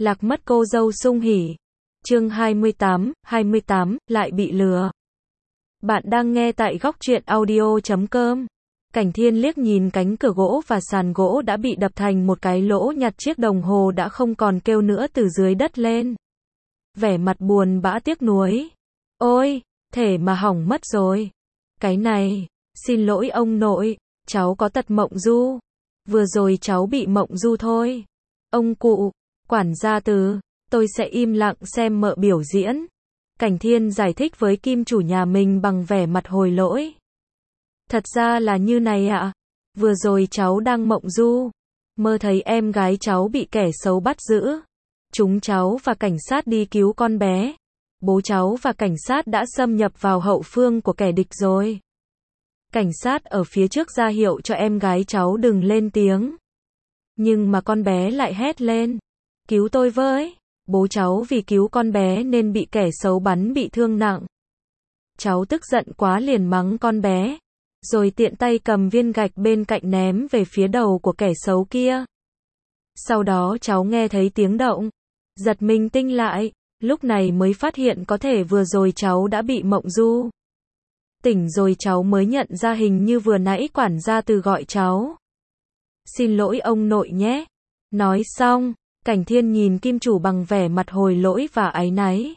Lạc mất cô dâu sung hỉ. Chương 28, lại bị lừa. Bạn đang nghe tại góc truyện audio.com. Cảnh Thiên liếc nhìn cánh cửa gỗ và sàn gỗ đã bị đập thành một cái lỗ, nhặt chiếc đồng hồ đã không còn kêu nữa từ dưới đất lên. Vẻ mặt buồn bã tiếc nuối. Ôi, thể mà hỏng mất rồi. Cái này, xin lỗi ông nội, cháu có tật mộng du. Vừa rồi cháu bị mộng du thôi. Ông cụ, quản gia Từ, tôi sẽ im lặng xem mợ biểu diễn. Cảnh Thiên giải thích với kim chủ nhà mình bằng vẻ mặt hồi lỗi. Thật ra là như này ạ. Vừa rồi cháu đang mộng du. Mơ thấy em gái cháu bị kẻ xấu bắt giữ. Chúng cháu và cảnh sát đi cứu con bé. Bố cháu và cảnh sát đã xâm nhập vào hậu phương của kẻ địch rồi. Cảnh sát ở phía trước ra hiệu cho em gái cháu đừng lên tiếng. Nhưng mà con bé lại hét lên. Cứu tôi với. Bố cháu vì cứu con bé nên bị kẻ xấu bắn bị thương nặng. Cháu tức giận quá liền mắng con bé. Rồi tiện tay cầm viên gạch bên cạnh ném về phía đầu của kẻ xấu kia. Sau đó cháu nghe thấy tiếng động. Giật mình tinh lại. Lúc này mới phát hiện có thể vừa rồi cháu đã bị mộng du. Tỉnh rồi cháu mới nhận ra hình như vừa nãy quản gia Từ gọi cháu. Xin lỗi ông nội nhé. Nói xong, Cảnh Thiên nhìn kim chủ bằng vẻ mặt hồi lỗi và áy náy.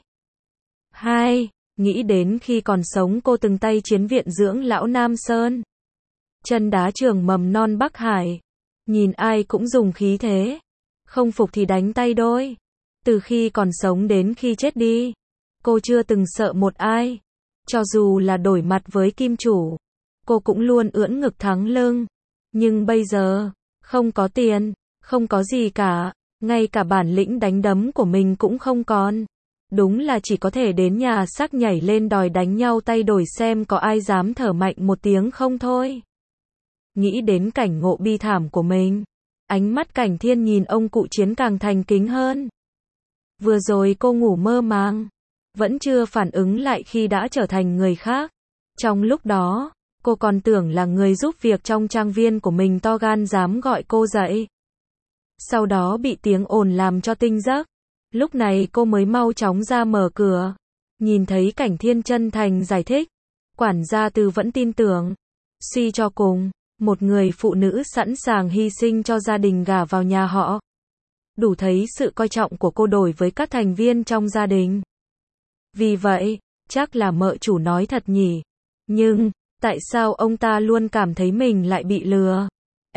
Nghĩ đến khi còn sống cô từng tay chiến viện dưỡng lão Nam Sơn. Chân đá trường mầm non Bắc Hải. Nhìn ai cũng dùng khí thế. Không phục thì đánh tay đôi. Từ khi còn sống đến khi chết đi. Cô chưa từng sợ một ai. Cho dù là đổi mặt với kim chủ. Cô cũng luôn ưỡn ngực thẳng lưng. Nhưng bây giờ, không có tiền, không có gì cả. Ngay cả bản lĩnh đánh đấm của mình cũng không còn. Đúng là chỉ có thể đến nhà xác nhảy lên đòi đánh nhau tay đổi xem có ai dám thở mạnh một tiếng không thôi. Nghĩ đến cảnh ngộ bi thảm của mình. Ánh mắt Cảnh Thiên nhìn ông cụ chiến càng thành kính hơn. Vừa rồi cô ngủ mơ màng. Vẫn chưa phản ứng lại khi đã trở thành người khác. Trong lúc đó, cô còn tưởng là người giúp việc trong trang viên của mình to gan dám gọi cô dậy. Sau đó bị tiếng ồn làm cho tinh giấc. Lúc này cô mới mau chóng ra mở cửa. Nhìn thấy Cảnh Thiên chân thành giải thích. Quản gia Từ vẫn tin tưởng. Suy cho cùng, một người phụ nữ sẵn sàng hy sinh cho gia đình gả vào nhà họ. Đủ thấy sự coi trọng của cô đối với các thành viên trong gia đình. Vì vậy, chắc là mợ chủ nói thật nhỉ. Nhưng, tại sao ông ta luôn cảm thấy mình lại bị lừa?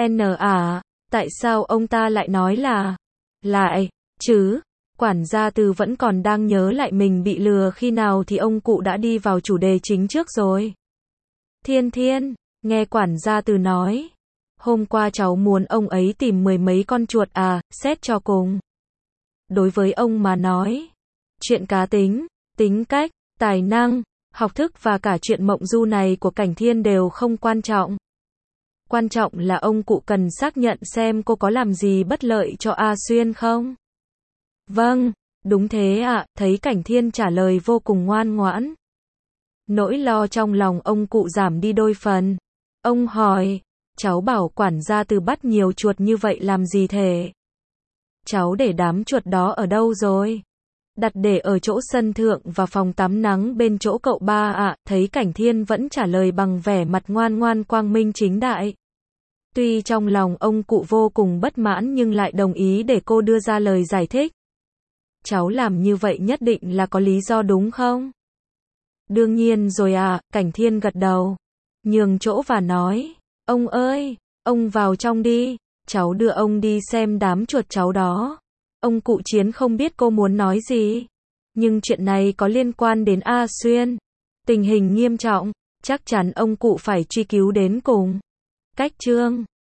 Tại sao ông ta lại nói là lại, chứ? Quản gia Từ vẫn còn đang nhớ lại mình bị lừa khi nào thì ông cụ đã đi vào chủ đề chính trước rồi. Thiên, nghe quản gia Từ nói. Hôm qua cháu muốn ông ấy tìm 10 mấy con chuột xét cho cùng. Đối với ông mà nói, chuyện cá tính, tính cách, tài năng, học thức và cả chuyện mộng du này của Cảnh Thiên đều không quan trọng. Quan trọng là ông cụ cần xác nhận xem cô có làm gì bất lợi cho A Xuyên không? Vâng, đúng thế ạ, thấy Cảnh Thiên trả lời vô cùng ngoan ngoãn. Nỗi lo trong lòng ông cụ giảm đi đôi phần. Ông hỏi, cháu bảo quản gia Từ bắt nhiều chuột như vậy làm gì thế? Cháu để đám chuột đó ở đâu rồi? Đặt để ở chỗ sân thượng và phòng tắm nắng bên chỗ cậu ba ạ. Thấy Cảnh Thiên vẫn trả lời bằng vẻ mặt ngoan ngoan quang minh chính đại. Tuy trong lòng ông cụ vô cùng bất mãn nhưng lại đồng ý để cô đưa ra lời giải thích. Cháu làm như vậy nhất định là có lý do đúng không? Đương nhiên rồi ạ, Cảnh Thiên gật đầu. Nhường chỗ và nói, ông ơi, ông vào trong đi, cháu đưa ông đi xem đám chuột cháu đó. Ông cụ chiến không biết cô muốn nói gì. Nhưng chuyện này có liên quan đến A Xuyên. Tình hình nghiêm trọng, chắc chắn ông cụ phải truy cứu đến cùng. Cách chương